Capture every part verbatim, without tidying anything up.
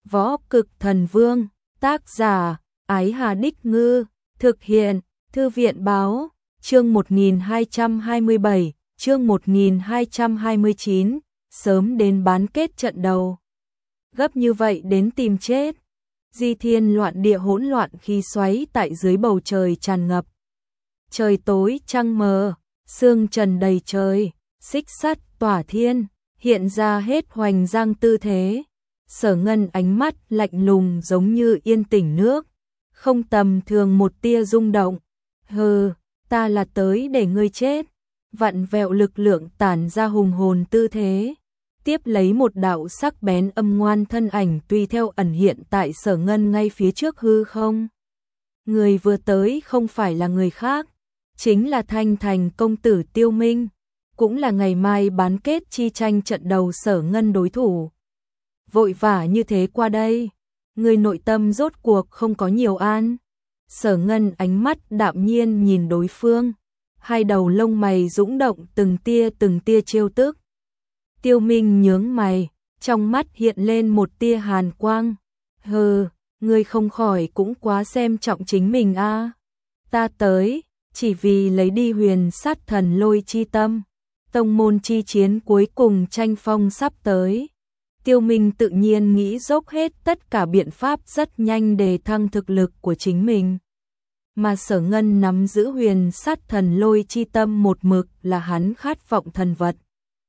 Võ Cực Thần Vương, tác giả, Ái Hà Đích Ngư, thực hiện, Thư viện Báo, chương một nghìn hai trăm hai mươi bảy, chương một nghìn hai trăm hai mươi chín, sớm đến bán kết trận đầu. Gấp như vậy đến tìm chết. Di thiên loạn địa hỗn loạn khí xoáy tại dưới bầu trời tràn ngập. Trời tối trăng mờ, sương trần đầy trời, xích sắt tỏa thiên, hiện ra hết hoành giang tư thế. Sở Ngân ánh mắt lạnh lùng giống như yên tĩnh nước, không tầm thường một tia rung động. Hừ, ta là tới để ngươi chết. Vặn vẹo lực lượng tản ra hùng hồn tư thế. Tiếp lấy một đạo sắc bén âm ngoan thân ảnh tùy theo ẩn hiện tại Sở Ngân ngay phía trước hư không. Người vừa tới không phải là người khác, chính là Thanh Thành công tử Tiêu Minh, cũng là ngày mai bán kết chi tranh trận đầu Sở Ngân đối thủ. Vội vã như thế qua đây, người nội tâm rốt cuộc không có nhiều an. Sở Ngân ánh mắt đạm nhiên nhìn đối phương, hai đầu lông mày dũng động từng tia từng tia trêu tức. Tiêu Minh nhướng mày, trong mắt hiện lên một tia hàn quang. Hừ, ngươi không khỏi cũng quá xem trọng chính mình a. À. Ta tới, chỉ vì lấy đi Huyền Sát Thần Lôi chi tâm. Tông môn chi chiến cuối cùng tranh phong sắp tới. Tiêu Minh tự nhiên nghĩ dốc hết tất cả biện pháp rất nhanh để thăng thực lực của chính mình. Mà Sở Ngân nắm giữ Huyền Sát Thần Lôi chi tâm một mực là hắn khát vọng thần vật.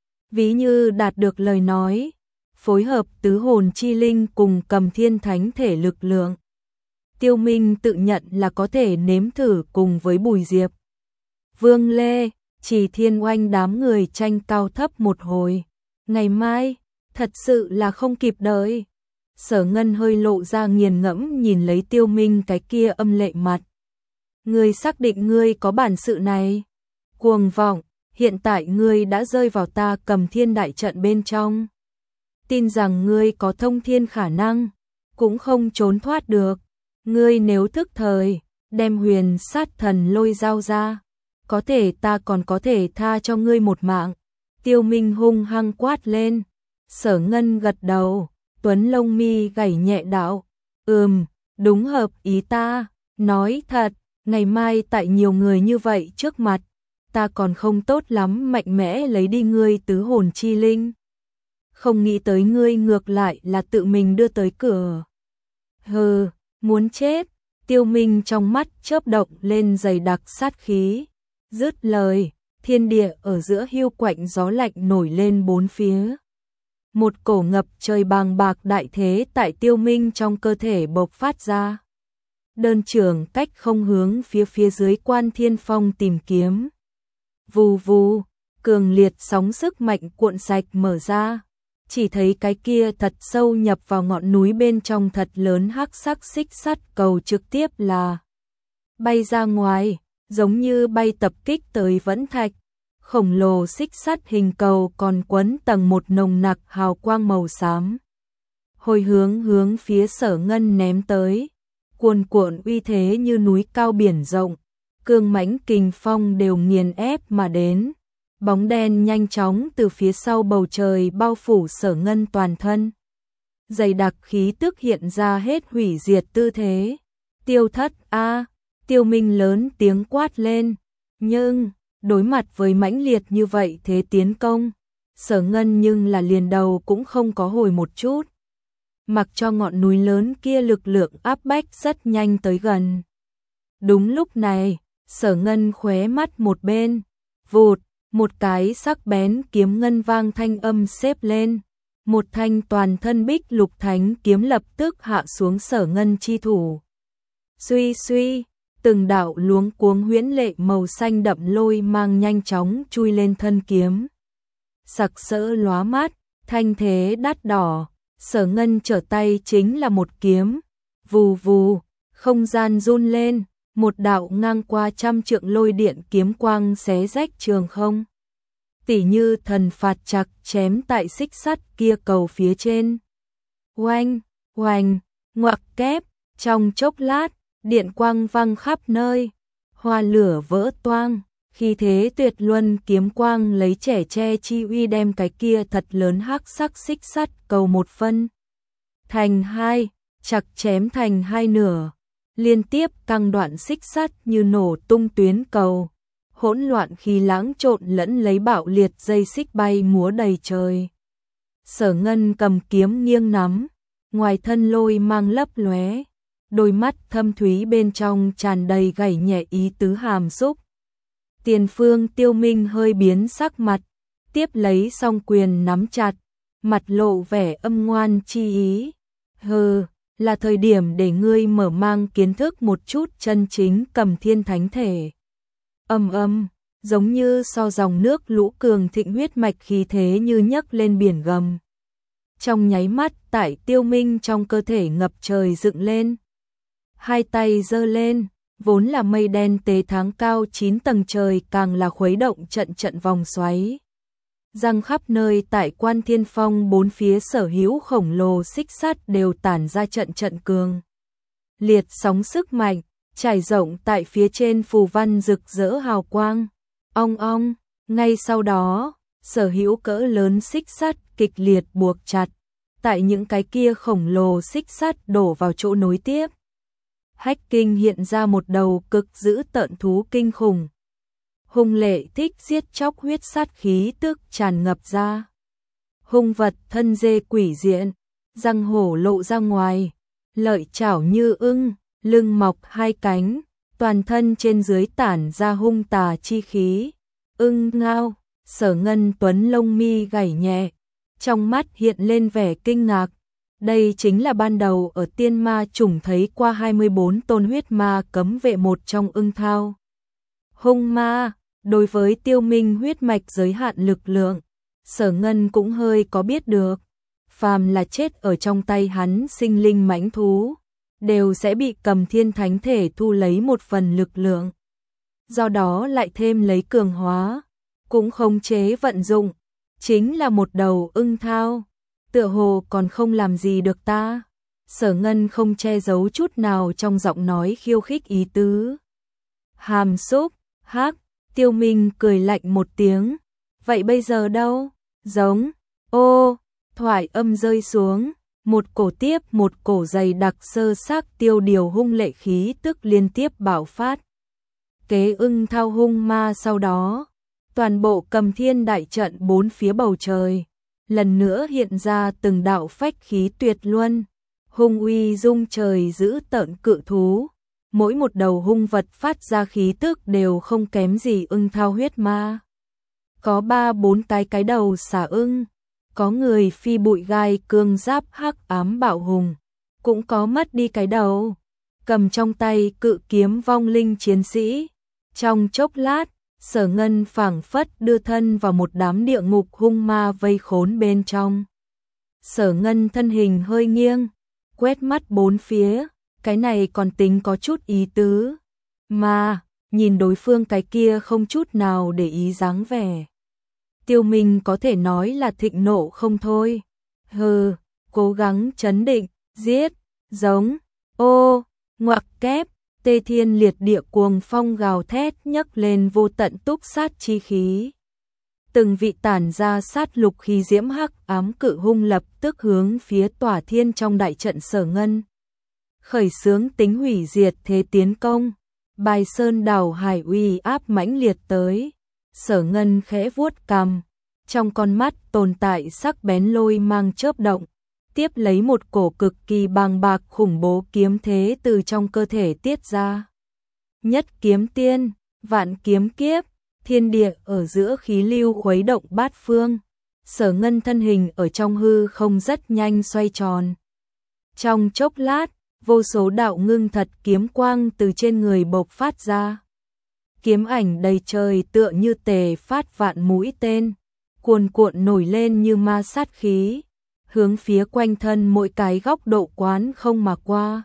Ví như đạt được lời nói, phối hợp tứ hồn chi linh cùng cầm thiên thánh thể lực lượng. Tiêu Minh tự nhận là có thể nếm thử cùng với Bùi Diệp, Vương Lê, Chỉ Thiên Oanh đám người tranh cao thấp một hồi. Ngày mai, thật sự là không kịp đợi. Sở Ngân hơi lộ ra nghiền ngẫm nhìn lấy Tiêu Minh cái kia âm lệ mặt. Ngươi xác định ngươi có bản sự này? Cuồng vọng, hiện tại ngươi đã rơi vào ta cầm thiên đại trận bên trong. Tin rằng ngươi có thông thiên khả năng, cũng không trốn thoát được. Ngươi nếu thức thời, đem Huyền Sát Thần Lôi giao ra, có thể ta còn có thể tha cho ngươi một mạng. Tiêu Minh hung hăng quát lên. Sở Ngân gật đầu, tuấn lông mi gảy nhẹ đạo. Ừm, đúng hợp ý ta, nói thật, ngày mai tại nhiều người như vậy trước mặt, ta còn không tốt lắm mạnh mẽ lấy đi ngươi tứ hồn chi linh. Không nghĩ tới ngươi ngược lại là tự mình đưa tới cửa. Hừ, muốn chết. Tiêu Minh trong mắt chớp động lên dày đặc sát khí. Dứt lời, thiên địa ở giữa hiu quạnh gió lạnh nổi lên bốn phía. Một cổ ngập trời bàng bạc đại thế tại Tiêu Minh trong cơ thể bộc phát ra. Đơn trường cách không hướng phía phía dưới Quan Thiên Phong tìm kiếm. Vù vù, cường liệt sóng sức mạnh cuộn sạch mở ra. Chỉ thấy cái kia thật sâu nhập vào ngọn núi bên trong thật lớn hắc sắc xích sắt cầu trực tiếp là bay ra ngoài, giống như bay tập kích tới vẫn thạch. Khổng lồ xích sắt hình cầu còn quấn tầng một nồng nặc hào quang màu xám. Hồi hướng hướng phía Sở Ngân ném tới. Cuồn cuộn uy thế như núi cao biển rộng. Cương mãnh kình phong đều nghiền ép mà đến. Bóng đen nhanh chóng từ phía sau bầu trời bao phủ Sở Ngân toàn thân. Dày đặc khí tức hiện ra hết hủy diệt tư thế. Tiêu thất a. Tiêu Minh lớn tiếng quát lên. Nhưng đối mặt với mãnh liệt như vậy thế tiến công, Sở Ngân nhưng là liền đầu cũng không có hồi một chút. Mặc cho ngọn núi lớn kia lực lượng áp bách rất nhanh tới gần. Đúng lúc này, Sở Ngân khóe mắt một bên, vụt, một cái sắc bén kiếm ngân vang thanh âm xếp lên. Một thanh toàn thân bích lục thánh kiếm lập tức hạ xuống Sở Ngân chi thủ. Suy suy, từng đạo luống cuống huyễn lệ màu xanh đậm lôi mang nhanh chóng chui lên thân kiếm. Sặc sỡ lóa mắt, thanh thế đắt đỏ, Sở Ngân trở tay chính là một kiếm. Vù vù, không gian run lên, một đạo ngang qua trăm trượng lôi điện kiếm quang xé rách trường không. Tỉ như thần phạt chặt chém tại xích sắt kia cầu phía trên. Oanh, oanh, ngoặc kép, trong chốc lát, điện quang văng khắp nơi, hoa lửa vỡ toang, khi thế tuyệt luân kiếm quang lấy trẻ tre chi uy đem cái kia thật lớn hắc sắc xích sắt cầu một phân. thành hai, chặt chém thành hai nửa, liên tiếp căng đoạn xích sắt như nổ tung tuyến cầu, hỗn loạn khí lãng trộn lẫn lấy bạo liệt dây xích bay múa đầy trời. Sở Ngân cầm kiếm nghiêng nắm, ngoài thân lôi mang lấp lóe, đôi mắt thâm thúy bên trong tràn đầy gảy nhẹ ý tứ hàm xúc. Tiền Phương Tiêu Minh hơi biến sắc mặt, tiếp lấy song quyền nắm chặt, mặt lộ vẻ âm ngoan chi ý. Hừ, là thời điểm để ngươi mở mang kiến thức một chút chân chính Cầm Thiên Thánh Thể. Âm âm, giống như so dòng nước lũ cường thịnh huyết mạch khí thế như nhấc lên biển gầm. Trong nháy mắt tại Tiêu Minh trong cơ thể ngập trời dựng lên. Hai tay giơ lên, vốn là mây đen tế tháng cao chín tầng trời càng là khuấy động trận trận vòng xoáy. Răng khắp nơi tại Quan Thiên Phong bốn phía sở hữu khổng lồ xích sắt đều tản ra trận trận cường liệt sóng sức mạnh, trải rộng tại phía trên phù văn rực rỡ hào quang. Ong ong, ngay sau đó, sở hữu cỡ lớn xích sắt kịch liệt buộc chặt, tại những cái kia khổng lồ xích sắt đổ vào chỗ nối tiếp. Hách Kinh hiện ra một đầu cực dữ tợn thú kinh khủng. Hung lệ thích giết chóc huyết sát khí tức tràn ngập ra. Hung vật thân dê quỷ diện, răng hổ lộ ra ngoài, lợi chảo như ưng, lưng mọc hai cánh, toàn thân trên dưới tản ra hung tà chi khí. Ưng ngao, Sở Ngân Tuấn lông mi gảy nhẹ, trong mắt hiện lên vẻ kinh ngạc. Đây chính là ban đầu ở Tiên Ma Chủng thấy qua hai mươi bốn tôn huyết ma cấm vệ một trong ưng thao. Hung ma, đối với Tiêu Minh huyết mạch giới hạn lực lượng, Sở Ngân cũng hơi có biết được. Phàm là chết ở trong tay hắn sinh linh mãnh thú, đều sẽ bị Cầm Thiên Thánh Thể thu lấy một phần lực lượng. Do đó lại thêm lấy cường hóa, cũng khống chế vận dụng, chính là một đầu ưng thao. Tựa hồ còn không làm gì được ta. Sở Ngân không che giấu chút nào trong giọng nói khiêu khích ý tứ. Hàm xúc, hắc, Tiêu Minh cười lạnh một tiếng. Vậy bây giờ đâu? Giống, ô, thoại âm rơi xuống, một cổ tiếp một cổ dày đặc sơ xác tiêu điều hung lệ khí tức liên tiếp bạo phát. Kế ưng thao hung ma sau đó, toàn bộ Cầm Thiên đại trận bốn phía bầu trời. Lần nữa hiện ra từng đạo phách khí tuyệt luân, hung uy dung trời giữ tợn cự thú, mỗi một đầu hung vật phát ra khí tức đều không kém gì ưng thao huyết ma. Có ba bốn cái cái đầu xà ưng, có người phi bụi gai cương giáp hắc ám bạo hùng, cũng có mất đi cái đầu, cầm trong tay cự kiếm vong linh chiến sĩ. Trong chốc lát, Sở Ngân phảng phất đưa thân vào một đám địa ngục hung ma vây khốn bên trong. Sở Ngân thân hình hơi nghiêng, quét mắt bốn phía, cái này còn tính có chút ý tứ. Mà, nhìn đối phương cái kia không chút nào để ý dáng vẻ. Tiêu Minh có thể nói là thịnh nộ không thôi. Hừ, cố gắng trấn định, giết, giống, ô, ngoặc kép. Tê thiên liệt địa cuồng phong gào thét nhấc lên vô tận túc sát chi khí. Từng vị tản ra sát lục khí diễm hắc ám cự hung lập tức hướng phía tỏa thiên trong đại trận Sở Ngân. Khởi xướng tính hủy diệt thế tiến công, bài sơn đảo hải uy áp mãnh liệt tới. Sở Ngân khẽ vuốt cằm, trong con mắt tồn tại sắc bén lôi mang chớp động. Tiếp lấy một cổ cực kỳ bàng bạc khủng bố kiếm thế từ trong cơ thể tiết ra. Nhất kiếm tiên, vạn kiếm kiếp, thiên địa ở giữa khí lưu khuấy động bát phương. Sở Ngân thân hình ở trong hư không rất nhanh xoay tròn. Trong chốc lát, vô số đạo ngưng thật kiếm quang từ trên người bộc phát ra. Kiếm ảnh đầy trời tựa như tề phát vạn mũi tên, cuồn cuộn nổi lên như ma sát khí, hướng phía quanh thân mỗi cái góc độ quán không mà qua.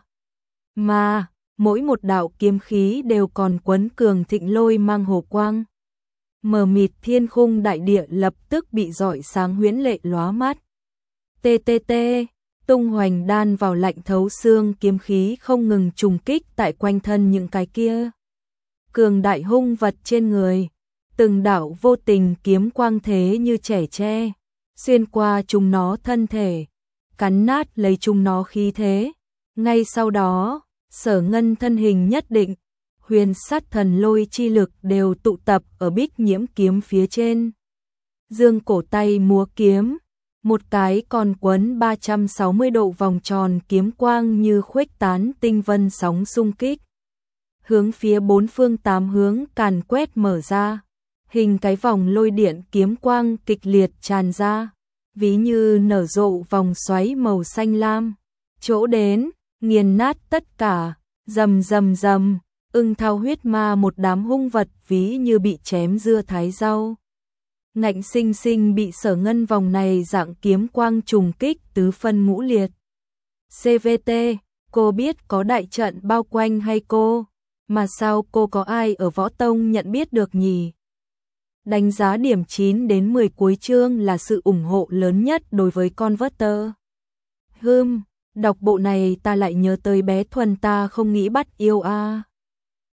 Mà, mỗi một đạo kiếm khí đều còn quấn cường thịnh lôi mang hồ quang. Mờ mịt thiên khung đại địa lập tức bị rọi sáng huyễn lệ lóa mắt. Tê tê tê, tung hoành đan vào lạnh thấu xương kiếm khí không ngừng trùng kích tại quanh thân những cái kia. Cường đại hung vật trên người, từng đạo vô tình kiếm quang thế như trẻ tre, xuyên qua chúng nó thân thể, cắn nát lấy chúng nó khí thế. Ngay sau đó, Sở Ngân thân hình nhất định, huyền sát thần lôi chi lực đều tụ tập ở Bích Nhiễm kiếm phía trên. Dương cổ tay múa kiếm, một cái còn quấn ba trăm sáu mươi độ vòng tròn kiếm quang như khuếch tán tinh vân sóng xung kích. Hướng phía bốn phương tám hướng càn quét mở ra, hình cái vòng lôi điện kiếm quang kịch liệt tràn ra, ví như nở rộ vòng xoáy màu xanh lam. Chỗ đến, nghiền nát tất cả, rầm rầm rầm, ưng thao huyết ma một đám hung vật ví như bị chém dưa thái rau. Ngạnh sinh sinh bị Sở Ngân vòng này dạng kiếm quang trùng kích tứ phân ngũ liệt. xê vê tê, cô biết có đại trận bao quanh hay cô? Mà sao cô có ai ở Võ Tông nhận biết được nhỉ? Đánh giá điểm chín đến mười cuối chương là sự ủng hộ lớn nhất đối với Converter. Hừm, đọc bộ này ta lại nhớ tới bé Thuần ta không nghĩ bắt yêu a. À.